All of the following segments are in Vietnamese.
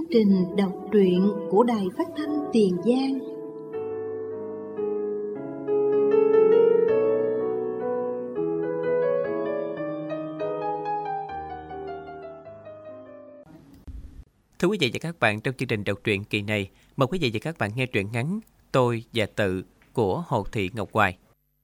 trình đọc truyện của Đài Phát thanh Tiền Giang. Thưa quý vị và các bạn, trong chương trình đọc truyện kỳ này, mời quý vị và các bạn nghe truyện ngắn Tôi và Tự của Hồ Thị Ngọc Hoài.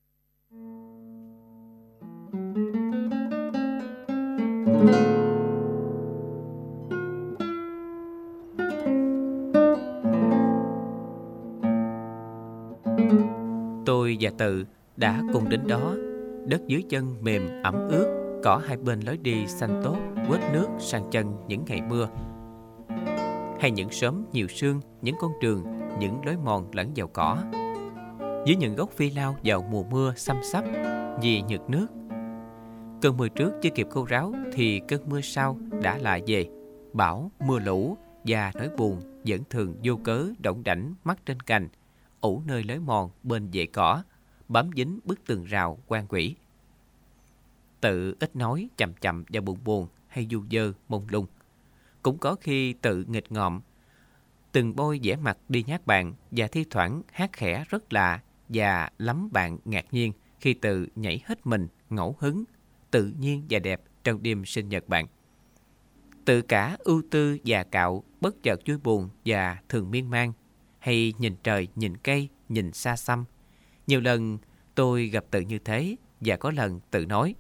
Tôi và Tự đã cùng đến đó. Đất dưới chân mềm ẩm ướt, cỏ hai bên lối đi xanh tốt, quết nước sang chân những ngày mưa. Hay những xóm nhiều sương, những con đường, những lối mòn lẫn vào cỏ. Dưới những gốc phi lao vào mùa mưa xăm xắp vì nhược nước. Cơn mưa trước chưa kịp khô ráo thì cơn mưa sau đã lại về. Bão, mưa lũ và nỗi buồn vẫn thường vô cớ đỏng đảnh mắc trên cành, ủ nơi lối mòn bên vệ cỏ, bám dính bức tường rào quan quỷ. Tự ít nói, chậm chậm và buồn buồn hay du dơ mông lung. Cũng có khi Tự nghịch ngợm, từng bôi vẻ mặt đi nhát bạn và thi thoảng hát khẽ rất lạ và lắm bạn ngạc nhiên khi Tự nhảy hết mình, ngẫu hứng, tự nhiên và đẹp trong đêm sinh nhật bạn. Tự cả ưu tư và cạo, bất chợt vui buồn và thường miên man, hay nhìn trời, nhìn cây, nhìn xa xăm. Nhiều lần tôi gặp Tự như thế, và có lần Tự nói: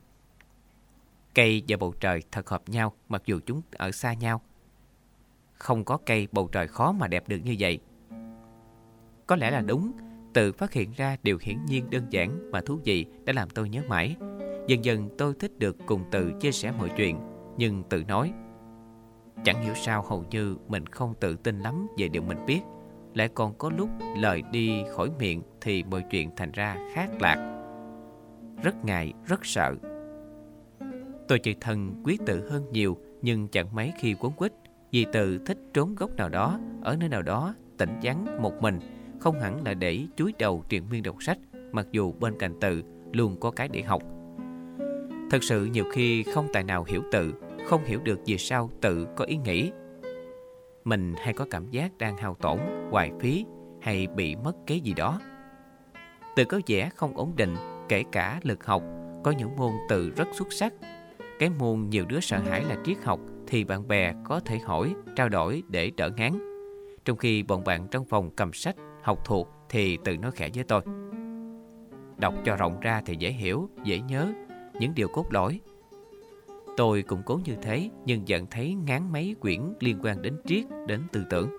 cây và bầu trời thật hợp nhau mặc dù chúng ở xa nhau. Không có cây, bầu trời khó mà đẹp được như vậy. Có lẽ là đúng. Tự phát hiện ra điều hiển nhiên đơn giản mà thú vị đã làm tôi nhớ mãi. Dần dần tôi thích được cùng Tự chia sẻ mọi chuyện. Nhưng Tự nói: chẳng hiểu sao hầu như mình không tự tin lắm về điều mình biết. Lại còn có lúc lời đi khỏi miệng thì mọi chuyện thành ra khác lạc. Rất ngại, rất sợ. Tôi chỉ thân quý Tự hơn nhiều, nhưng chẳng mấy khi quấn quýt, vì Tự thích trốn góc nào đó, ở nơi nào đó, tĩnh vắng một mình, không hẳn là để chúi đầu triền miên đọc sách, mặc dù bên cạnh Tự luôn có cái để học. Thật sự nhiều khi không tài nào hiểu Tự, không hiểu được vì sao Tự có ý nghĩ. Mình hay có cảm giác đang hao tổn, hoài phí, hay bị mất cái gì đó. Tự có vẻ không ổn định, kể cả lực học. Có những môn Tự rất xuất sắc. Cái môn nhiều đứa sợ hãi là triết học thì bạn bè có thể hỏi, trao đổi để đỡ ngán. Trong khi bọn bạn trong phòng cầm sách, học thuộc thì Tự nói khẽ với tôi: đọc cho rộng ra thì dễ hiểu, dễ nhớ những điều cốt lõi. Tôi cũng cố như thế, nhưng vẫn thấy ngán mấy quyển liên quan đến triết, đến tư tưởng.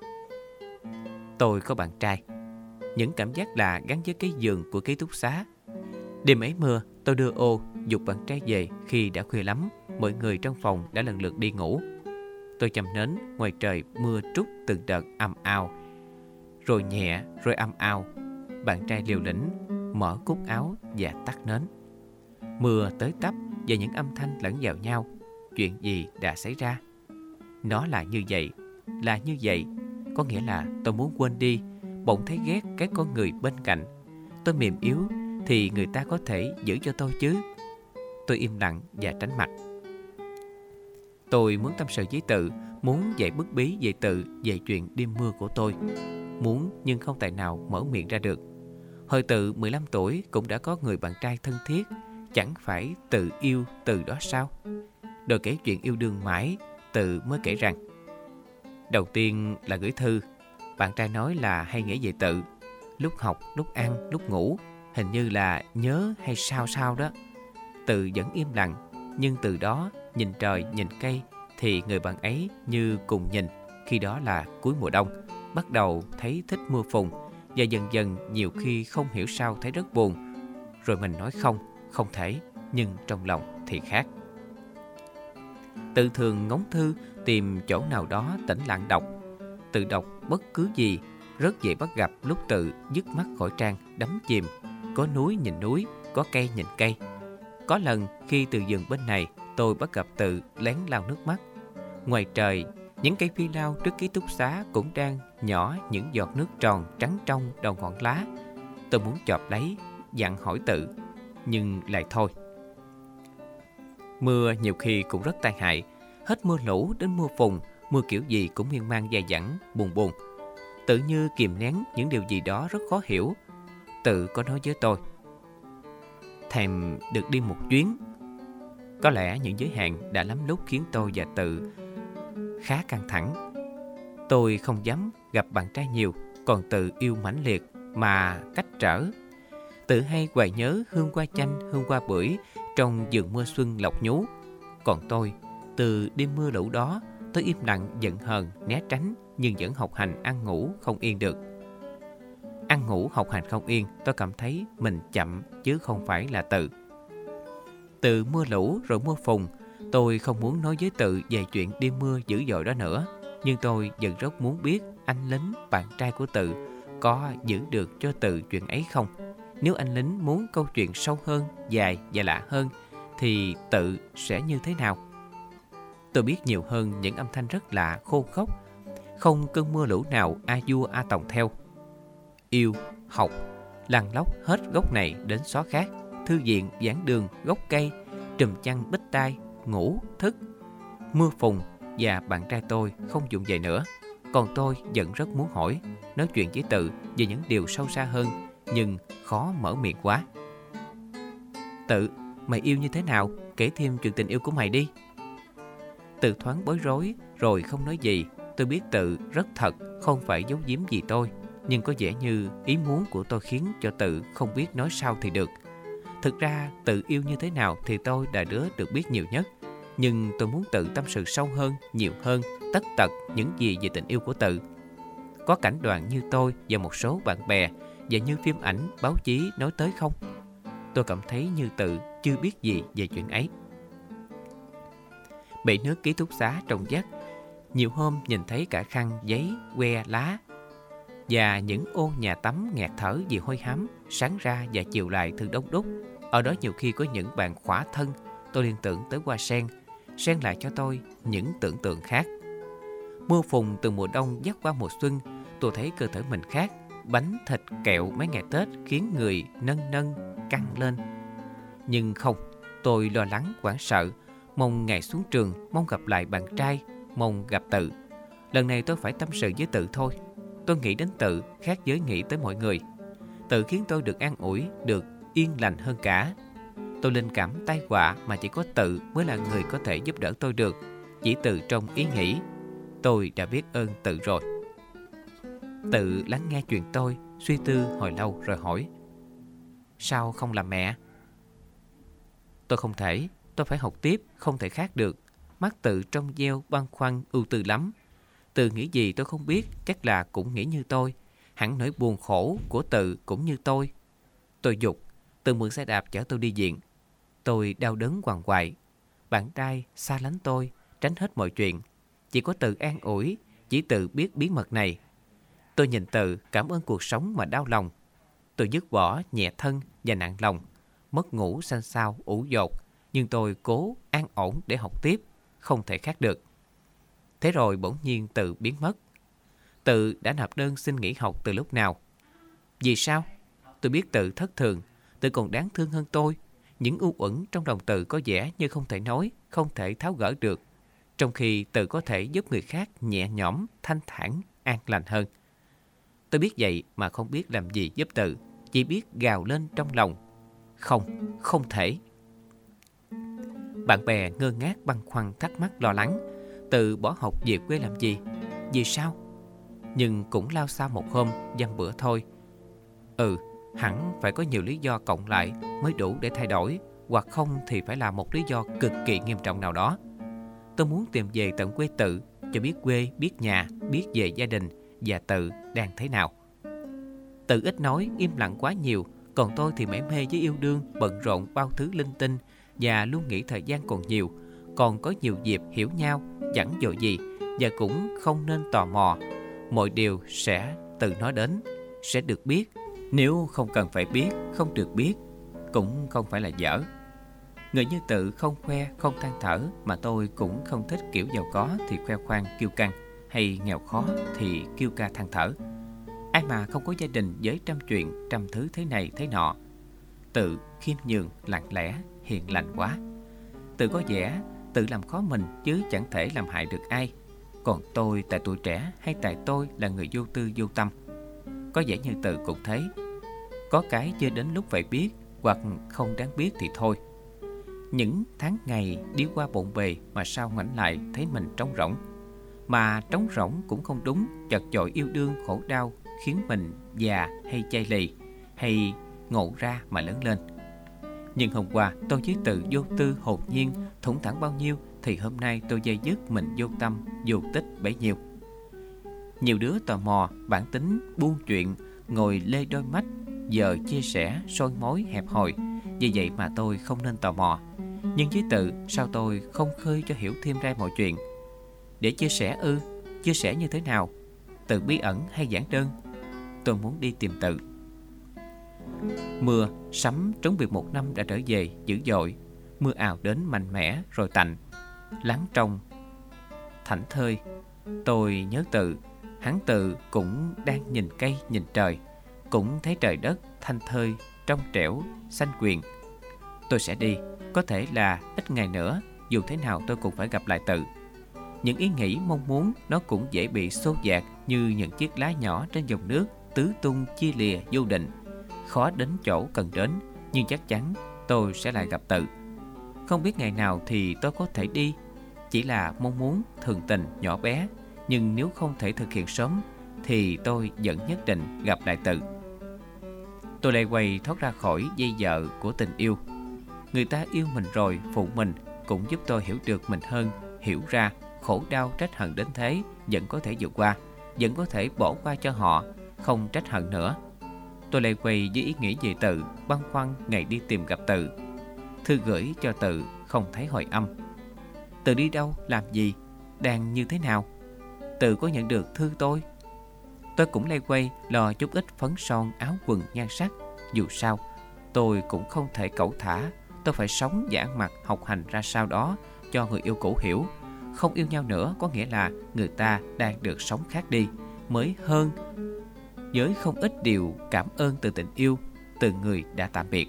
Tôi có bạn trai. Những cảm giác lạ gắn với cái giường của ký túc xá. Đêm ấy mưa, tôi đưa ô giục bạn trai về khi đã khuya lắm. Mọi người trong phòng đã lần lượt đi ngủ. Tôi châm nến, ngoài trời mưa trút từng đợt ầm ào, rồi nhẹ, rồi ầm ào. Bạn trai liều lĩnh mở cúc áo và tắt nến. Mưa tới tấp và những âm thanh lẫn vào nhau. Chuyện gì đã xảy ra? Nó là như vậy, là như vậy. Có nghĩa là tôi muốn quên đi, bỗng thấy ghét cái con người bên cạnh. Tôi mềm yếu thì người ta có thể giữ cho tôi chứ. Tôi im lặng và tránh mặt. Tôi muốn tâm sự với Tự, muốn dạy bức bí về Tự, về chuyện đêm mưa của tôi. Muốn nhưng không tài nào mở miệng ra được. Hồi Tự 15 tuổi cũng đã có người bạn trai thân thiết. Chẳng phải Tự yêu từ đó sao? Rồi kể chuyện yêu đương mãi, Tự mới kể rằng đầu tiên là gửi thư. Bạn trai nói là hay nghĩ về Tự, lúc học, lúc ăn, lúc ngủ, hình như là nhớ hay sao sao đó. Tự vẫn im lặng, nhưng từ đó nhìn trời, nhìn cây thì người bạn ấy như cùng nhìn. Khi đó là cuối mùa đông, bắt đầu thấy thích mưa phùn, và dần dần nhiều khi không hiểu sao thấy rất buồn. Rồi mình nói không thể, nhưng trong lòng thì khác. Tự thường ngóng thư, tìm chỗ nào đó tĩnh lặng đọc. Tự đọc bất cứ gì, rất dễ bắt gặp lúc Tự dứt mắt khỏi trang, đắm chìm. Có núi nhìn núi, có cây nhìn cây. Có lần khi từ giường bên này, tôi bắt gặp Tự lén lau nước mắt. Ngoài trời, những cây phi lao trước ký túc xá cũng đang nhỏ những giọt nước tròn trắng trong đầu ngọn lá. Tôi muốn chộp lấy, dặn hỏi Tự, nhưng lại thôi. Mưa nhiều khi cũng rất tai hại. Hết mưa lũ đến mưa phùn, mưa kiểu gì cũng miên man dai dẳng, buồn buồn. Tự như kìm nén những điều gì đó rất khó hiểu. Tự có nói với tôi, thèm được đi một chuyến. Có lẽ những giới hạn đã lắm lúc khiến tôi và Tự khá căng thẳng. Tôi không dám gặp bạn trai nhiều, còn Tự yêu mãnh liệt mà cách trở. Tự hay hoài nhớ hương hoa chanh, hương hoa bưởi trong vườn mưa xuân lộc nhú. Còn tôi, từ đêm mưa lũ đó, tôi im lặng giận hờn né tránh, nhưng vẫn học hành ăn ngủ không yên được. Ăn ngủ học hành không yên, tôi cảm thấy mình chậm chứ không phải là Tự. Từ mưa lũ rồi mưa phùn, tôi không muốn nói với Tự về chuyện đêm mưa dữ dội đó nữa. Nhưng tôi vẫn rất muốn biết anh lính bạn trai của Tự có giữ được cho Tự chuyện ấy không. Nếu anh lính muốn câu chuyện sâu hơn, dài và lạ hơn, thì Tự sẽ như thế nào? Tôi biết nhiều hơn những âm thanh rất lạ, khô khốc. Không cơn mưa lũ nào a vua a tòng theo. Yêu, học, lăn lóc hết gốc này đến xó khác. Thư viện, giảng đường, gốc cây, trùm chăn bích tai, ngủ, thức. Mưa phùn và bạn trai tôi không dụng về nữa. Còn tôi vẫn rất muốn hỏi, nói chuyện với Tự về những điều sâu xa hơn, nhưng khó mở miệng quá. Tự, mày yêu như thế nào? Kể thêm chuyện tình yêu của mày đi. Tự thoáng bối rối rồi không nói gì. Tôi biết Tự rất thật, không phải giấu giếm gì tôi. Nhưng có vẻ như ý muốn của tôi khiến cho Tự không biết nói sao thì được. Thực ra Tự yêu như thế nào thì tôi là đứa được biết nhiều nhất. Nhưng tôi muốn Tự tâm sự sâu hơn, nhiều hơn, tất tật những gì về tình yêu của Tự. Có cảnh đoạn như tôi và một số bạn bè và như phim ảnh, báo chí nói tới không? Tôi cảm thấy như Tự chưa biết gì về chuyện ấy. Bể nước ký túc xá trong vắt. Nhiều hôm nhìn thấy cả khăn, giấy, que, lá và những ô nhà tắm nghẹt thở vì hôi hám, sáng ra và chiều lại thường đông đúc. Ở đó nhiều khi có những bạn khỏa thân. Tôi liên tưởng tới hoa sen, sen lại cho tôi những tưởng tượng khác. Mưa phùn từ mùa đông dắt qua mùa xuân, tôi thấy cơ thể mình khác. Bánh, thịt, kẹo mấy ngày Tết khiến người nâng nâng, căng lên. Nhưng không, tôi lo lắng, hoảng sợ, mong ngày xuống trường, mong gặp lại bạn trai, mong gặp Tự. Lần này tôi phải tâm sự với Tự thôi. Tôi nghĩ đến Tự khác với nghĩ tới mọi người. Tự khiến tôi được an ủi, được yên lành hơn cả. Tôi linh cảm tai họa mà chỉ có Tự mới là người có thể giúp đỡ tôi được. Chỉ từ trong ý nghĩ, tôi đã biết ơn Tự rồi. Tự lắng nghe chuyện tôi, suy tư hồi lâu rồi hỏi, sao không làm mẹ? Tôi không thể, tôi phải học tiếp, không thể khác được. Mắt Tự trong veo băn khoăn ưu tư lắm. Tự nghĩ gì tôi không biết, chắc là cũng nghĩ như tôi. Hẳn nỗi buồn khổ của Tự cũng như tôi. Tôi giục, Tự mượn xe đạp chở tôi đi viện. Tôi đau đớn quằn quại. Bạn trai xa lánh tôi, tránh hết mọi chuyện. Chỉ có Tự an ủi, chỉ Tự biết bí mật này. Tôi nhìn Tự, cảm ơn cuộc sống mà đau lòng. Tôi dứt bỏ nhẹ thân và nặng lòng. Mất ngủ xanh xao, ủ dột. Nhưng tôi cố an ổn để học tiếp, không thể khác được. Thế rồi bỗng nhiên Tự biến mất. Tự đã nộp đơn xin nghỉ học từ lúc nào? Vì sao? Tôi biết Tự thất thường. Tự còn đáng thương hơn tôi. Những u uẩn trong lòng Tự có vẻ như không thể nói, không thể tháo gỡ được. Trong khi Tự có thể giúp người khác nhẹ nhõm, thanh thản, an lành hơn. Tôi biết vậy mà không biết làm gì giúp Tự. Chỉ biết gào lên trong lòng. Không, không thể. Bạn bè ngơ ngác băn khoăn thắc mắc lo lắng. Tự bỏ học về quê làm gì? Vì sao? Nhưng cũng lao sao một hôm, dăm bữa thôi. Hẳn phải có nhiều lý do cộng lại mới đủ để thay đổi, hoặc không thì phải là một lý do cực kỳ nghiêm trọng nào đó. Tôi muốn tìm về tận quê Tự, cho biết quê, biết nhà, biết về gia đình và Tự đang thế nào. Tự ít nói, im lặng quá nhiều, còn tôi thì mải mê với yêu đương, bận rộn bao thứ linh tinh và luôn nghĩ thời gian còn nhiều, còn có nhiều dịp hiểu nhau, chẳng vội gì và cũng không nên tò mò. Mọi điều sẽ tự nói đến, sẽ được biết. Nếu không cần phải biết, không được biết, cũng không phải là dở. Người như Tự không khoe, không than thở, mà tôi cũng không thích kiểu giàu có thì khoe khoang kiêu căng, hay nghèo khó thì kêu ca than thở. Ai mà không có gia đình với trăm chuyện, trăm thứ thế này thế nọ. Tự khiêm nhường, lặng lẽ, hiền lành quá. Tự có vẻ tự làm khó mình chứ chẳng thể làm hại được ai. Còn tôi tại tuổi trẻ hay tại tôi là người vô tư vô tâm? Có vẻ như Tự cũng thấy. Có cái chưa đến lúc phải biết, hoặc không đáng biết thì thôi. Những tháng ngày đi qua bộn bề mà sao ngoảnh lại thấy mình trống rỗng. Mà trống rỗng cũng không đúng, chật chội yêu đương khổ đau khiến mình già hay chai lì, hay ngộ ra mà lớn lên. Nhưng hôm qua tôi với Tự vô tư hồn nhiên, thủng thẳng bao nhiêu, thì hôm nay tôi dây dứt mình vô tâm, vô tích bấy nhiêu. Nhiều đứa tò mò, bản tính buôn chuyện, ngồi lê đôi mắt, giờ chia sẻ soi mối hẹp hòi. Vì vậy mà tôi không nên tò mò. Nhưng với Tự, sao tôi không khơi cho hiểu thêm ra mọi chuyện? Để chia sẻ ư? Chia sẻ như thế nào? Tự bí ẩn hay giản đơn? Tôi muốn đi tìm Tự. Mưa sấm trống biệt một năm đã trở về dữ dội. Mưa ào đến mạnh mẽ rồi tạnh, lắng trong thảnh thơi. Tôi nhớ Tự. Hắn Tự cũng đang nhìn cây nhìn trời, cũng thấy trời đất thanh thơi, trong trẻo, xanh quyền. Tôi sẽ đi. Có thể là ít ngày nữa, dù thế nào tôi cũng phải gặp lại Tự. Những ý nghĩ mong muốn nó cũng dễ bị xô dạt như những chiếc lá nhỏ trên dòng nước tứ tung chia lìa vô định, khó đến chỗ cần đến. Nhưng chắc chắn tôi sẽ lại gặp Tự. Không biết ngày nào thì tôi có thể đi. Chỉ là mong muốn thường tình nhỏ bé, nhưng nếu không thể thực hiện sớm thì tôi vẫn nhất định gặp lại Tự. Tôi lại quay thoát ra khỏi dây dợ của tình yêu. Người ta yêu mình rồi phụ mình cũng giúp tôi hiểu được mình hơn, hiểu ra khổ đau trách hận đến thế vẫn có thể vượt qua, vẫn có thể bỏ qua cho họ, không trách hận nữa. Tôi lại quay với ý nghĩ về Tự, băn khoăn ngày đi tìm gặp Tự. Thư gửi cho Tự không thấy hồi âm. Tự đi đâu, làm gì, đang như thế nào? Tự có nhận được thư tôi? Tôi cũng lay quay lo chút ít phấn son áo quần nhan sắc. Dù sao tôi cũng không thể cẩu thả. Tôi phải sống và ăn mặc học hành ra sao đó cho người yêu cũ hiểu. Không yêu nhau nữa có nghĩa là người ta đang được sống khác đi, mới hơn, với không ít điều cảm ơn từ tình yêu, từ người đã tạm biệt.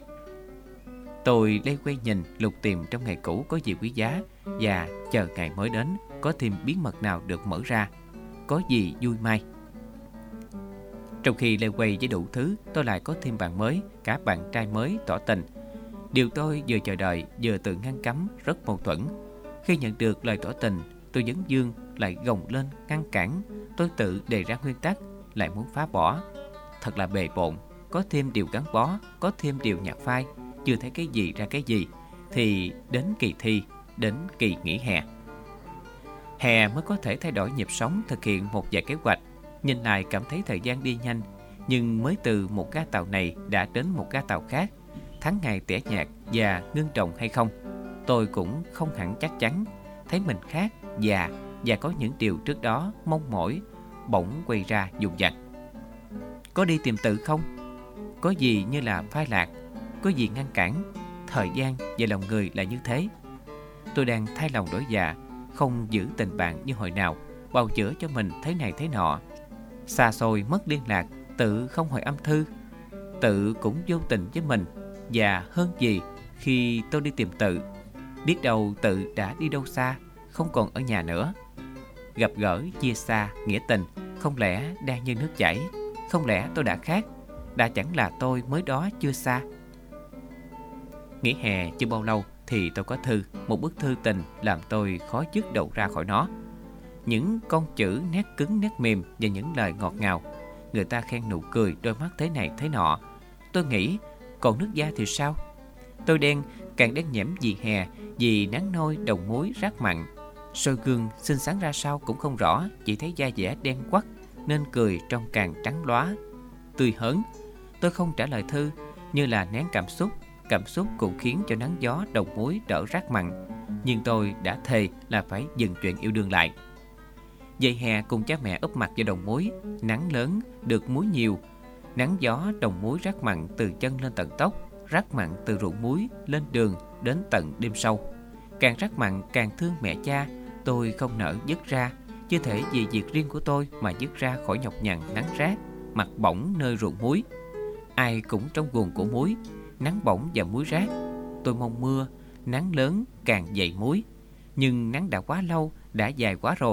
Tôi lay quay nhìn, lục tìm trong ngày cũ có gì quý giá, và chờ ngày mới đến, có thêm bí mật nào được mở ra, có gì vui may. Trong khi lay quay với đủ thứ, tôi lại có thêm bạn mới, cả bạn trai mới tỏ tình. Điều tôi vừa chờ đợi, vừa tự ngăn cấm, rất mâu thuẫn. Khi nhận được lời tỏ tình, tôi vấn vương lại gồng lên ngăn cản. Tôi tự đề ra nguyên tắc, lại muốn phá bỏ. Thật là bề bộn, có thêm điều gắn bó, có thêm điều nhạc phai, chưa thấy cái gì ra cái gì. Thì đến kỳ thi, đến kỳ nghỉ hè. Hè mới có thể thay đổi nhịp sống, thực hiện một vài kế hoạch. Nhìn lại cảm thấy thời gian đi nhanh, nhưng mới từ một ga tàu này đã đến một ga tàu khác. Tháng ngày tẻ nhạt và ngưng trọng hay không, tôi cũng không hẳn chắc chắn. Thấy mình khác, già, và có những điều trước đó mong mỏi bỗng quay ra dồn dập. Có đi tìm Tự không? Có gì như là phai lạc, có gì ngăn cản. Thời gian và lòng người là như thế. Tôi đang thay lòng đổi dạ, không giữ tình bạn như hồi nào, bào chữa cho mình thế này thế nọ. Xa xôi mất liên lạc, Tự không hồi âm thư. Tự cũng vô tình với mình. Và hơn gì, khi tôi đi tìm Tự, biết đâu Tự đã đi đâu xa, không còn ở nhà nữa. Gặp gỡ, chia xa, nghĩa tình, không lẽ đang như nước chảy? Không lẽ tôi đã khác? Đã chẳng là tôi mới đó chưa xa? Nghỉ hè chưa bao lâu thì tôi có thư, một bức thư tình làm tôi khó dứt đầu ra khỏi nó. Những con chữ nét cứng nét mềm và những lời ngọt ngào. Người ta khen nụ cười, đôi mắt thế này thế nọ. Tôi nghĩ, còn nước da thì sao? Tôi đen, càng đen nhẽm vì hè, vì nắng nôi đồng muối rác mặn. Soi gương xinh xắn ra sao cũng không rõ, chỉ thấy da dẻ đen quắc nên cười trông càng trắng lóa, tươi hớn. Tôi không trả lời thư, như là nén cảm xúc cũng khiến cho nắng gió đồng muối đỡ rác mặn. Nhưng tôi đã thề là phải dừng chuyện yêu đương lại. Dậy hè cùng cha mẹ úp mặt vào đồng muối, nắng lớn được muối nhiều. Nắng gió đồng muối rác mặn từ chân lên tận tóc, rác mặn từ ruộng muối lên đường đến tận đêm sâu. Càng rác mặn càng thương mẹ cha, tôi không nỡ dứt ra. Chưa thể vì việc riêng của tôi mà dứt ra khỏi nhọc nhằn nắng rát, mặt bỏng nơi ruộng muối. Ai cũng trong guồng của muối, nắng bỏng và muối rác. Tôi mong mưa, nắng lớn càng dày muối. Nhưng nắng đã quá lâu, đã dài quá rồi.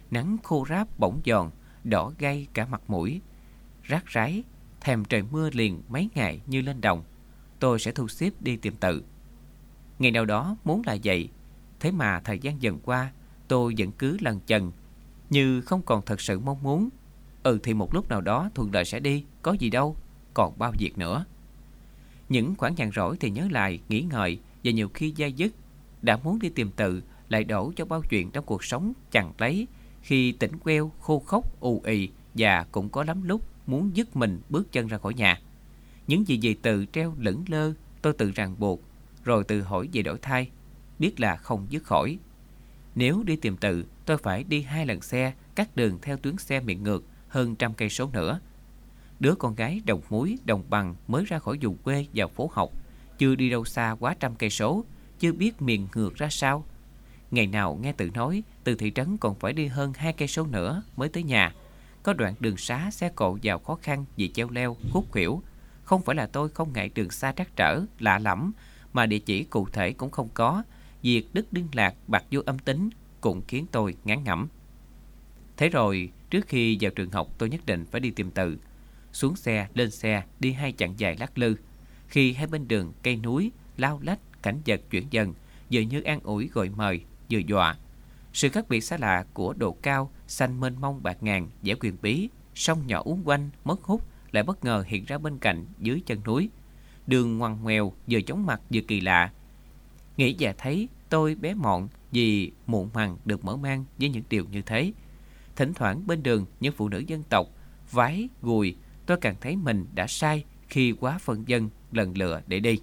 Nắng khô ráp bỗng giòn, đỏ gay cả mặt mũi. Rát ráy, thèm trời mưa liền mấy ngày như lên đồng. Tôi sẽ thu xếp đi tìm Tự. Ngày nào đó muốn là vậy. Thế mà thời gian dần qua, tôi vẫn cứ lẩn chần, như không còn thật sự mong muốn. Thì một lúc nào đó thuận lợi sẽ đi, có gì đâu, còn bao việc nữa. Những khoảng nhàn rỗi thì nhớ lại, nghĩ ngợi, và nhiều khi dai dứt. Đã muốn đi tìm Tự, lại đổ cho bao chuyện trong cuộc sống chằng lấy. Khi tỉnh queo, khô khốc, ù ì, và cũng có lắm lúc muốn dứt mình bước chân ra khỏi nhà. Những gì về Tự treo lững lơ, tôi tự ràng buộc, rồi tự hỏi về đổi thay, biết là không dứt khỏi. Nếu đi tìm Tự, tôi phải đi 2 lần xe, cắt đường theo tuyến xe miệng ngược hơn 100 cây số nữa. Đứa con gái đồng muối đồng bằng mới ra khỏi vùng quê vào phố học, chưa đi đâu xa quá 100 cây số, chưa biết miền ngược ra sao. Ngày nào nghe Tự nói, từ thị trấn còn phải đi hơn 2 cây số nữa mới tới nhà. Có đoạn đường xá xe cộ vào khó khăn vì treo leo, khúc khuỷu. Không phải là tôi không ngại đường xa trắc trở, lạ lẫm, mà địa chỉ cụ thể cũng không có. Việc đứt liên lạc bạc vô âm tính cũng khiến tôi ngán ngẩm. Thế rồi, trước khi vào trường học, tôi nhất định phải đi tìm Tự. Xuống xe, lên xe, đi 2 chặng dài lắc lư. Khi hai bên đường cây núi lao lách, cảnh vật chuyển dần, vừa như an ủi gọi mời, vừa dọa. Sự khác biệt xa lạ của độ cao, xanh mênh mông bạt ngàn, vẻ quyền bí, sông nhỏ uốn quanh, mất hút, lại bất ngờ hiện ra bên cạnh dưới chân núi. Đường ngoằn ngoèo, vừa chóng mặt vừa kỳ lạ. Nghĩ và thấy tôi bé mọn vì muộn màng được mở mang với những điều như thế. Thỉnh thoảng bên đường những phụ nữ dân tộc vái gùi, tôi càng thấy mình đã sai khi quá phân dân lần lựa để đi.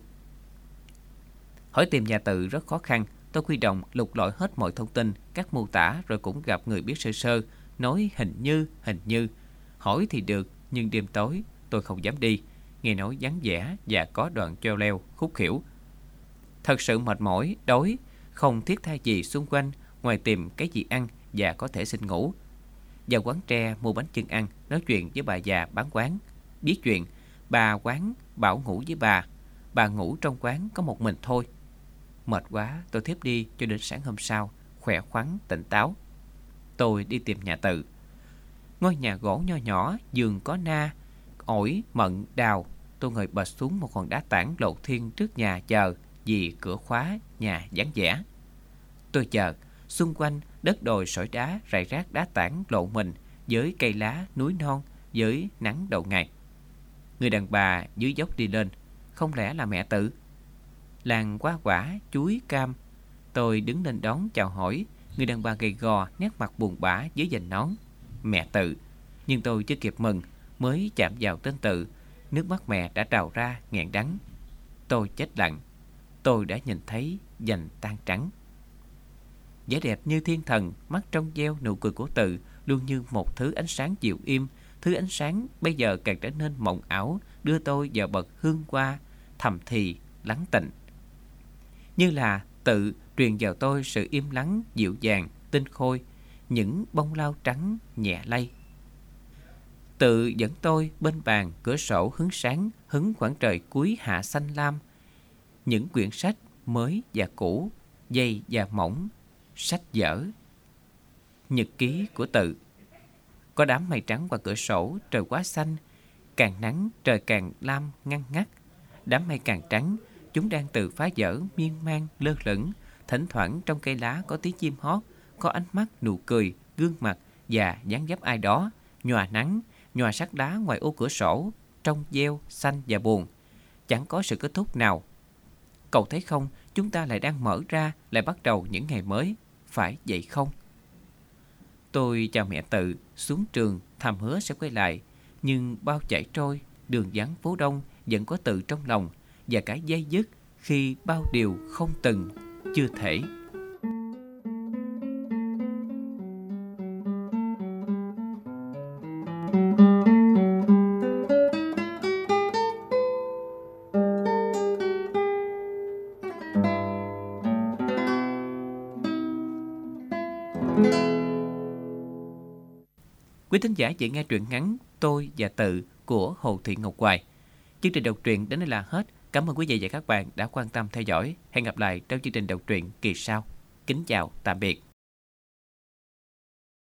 Hỏi tìm nhà Tự rất khó khăn. Tôi huy động lục lọi hết mọi thông tin, các mô tả, rồi cũng gặp người biết sơ sơ, nói hình như. Hỏi thì được, nhưng đêm tối tôi không dám đi, nghe nói vắng vẻ và có đoạn treo leo, khúc khuỷu. Thật sự mệt mỏi, đói, không thiết tha gì xung quanh ngoài tìm cái gì ăn và có thể xin ngủ. Vào quán tre mua bánh chưng ăn, nói chuyện với bà già bán quán. Biết chuyện, bà quán bảo ngủ với bà ngủ trong quán có một mình thôi. Mệt quá, tôi thiếp đi cho đến sáng hôm sau, khỏe khoắn, tỉnh táo. Tôi đi tìm nhà Tự. Ngôi nhà gỗ nho nhỏ, giường có na, ổi, mận, đào. Tôi ngồi bệt xuống một hòn đá tảng lộ thiên trước nhà chờ, vì cửa khóa, nhà vắng vẻ. Tôi chờ, xung quanh đất đồi sỏi đá, rải rác đá tảng lộ mình, với cây lá, núi non, với nắng đầu ngày. Người đàn bà dưới dốc đi lên, không lẽ là mẹ Tự? Làng hoa quả, chuối, cam. Tôi đứng lên đón chào hỏi. Người đàn bà gầy gò, nét mặt buồn bã dưới vành nón. Mẹ Tự. Nhưng tôi chưa kịp mừng, mới chạm vào tên Tự, nước mắt mẹ đã trào ra nghẹn đắng. Tôi chết lặng. Tôi đã nhìn thấy vành tan trắng. Vẻ đẹp như thiên thần, mắt trong veo, nụ cười của Tự luôn như một thứ ánh sáng dịu im. Thứ ánh sáng bây giờ càng trở nên mộng ảo, đưa tôi vào bậc hương hoa thầm thì lắng tịnh. Như là Tự truyền vào tôi sự im lắng, dịu dàng, tinh khôi, những bông lau trắng nhẹ lay. Tự dẫn tôi bên bàn cửa sổ hứng sáng, hứng khoảng trời cuối hạ xanh lam. Những quyển sách mới và cũ, dày và mỏng, sách vở. Nhật ký của Tự. Có đám mây trắng qua cửa sổ, trời quá xanh. Càng nắng, trời càng lam ngăn ngắt. Đám mây càng trắng, chúng đang tự phá vỡ, miên man, lơ lửng. Thỉnh thoảng trong cây lá có tiếng chim hót, có ánh mắt, nụ cười, gương mặt và dáng dấp ai đó, nhòa nắng, nhòa sắc đá ngoài ô cửa sổ, trong veo, xanh và buồn. Chẳng có sự kết thúc nào. Cậu thấy không, chúng ta lại đang mở ra, lại bắt đầu những ngày mới, phải vậy không? Tôi chào mẹ Tự, xuống trường, thầm hứa sẽ quay lại. Nhưng bao chạy trôi, đường vắng phố đông vẫn có Tự trong lòng, và cả dây dứt khi bao điều không từng, chưa thể. Quý thính giả vừa nghe truyện ngắn Tôi và Tự của Hồ Thị Ngọc Hoài. Chương trình đọc truyện đến đây là hết. Cảm ơn quý vị và các bạn đã quan tâm theo dõi. Hẹn gặp lại trong chương trình đọc truyện kỳ sau. Kính chào, tạm biệt.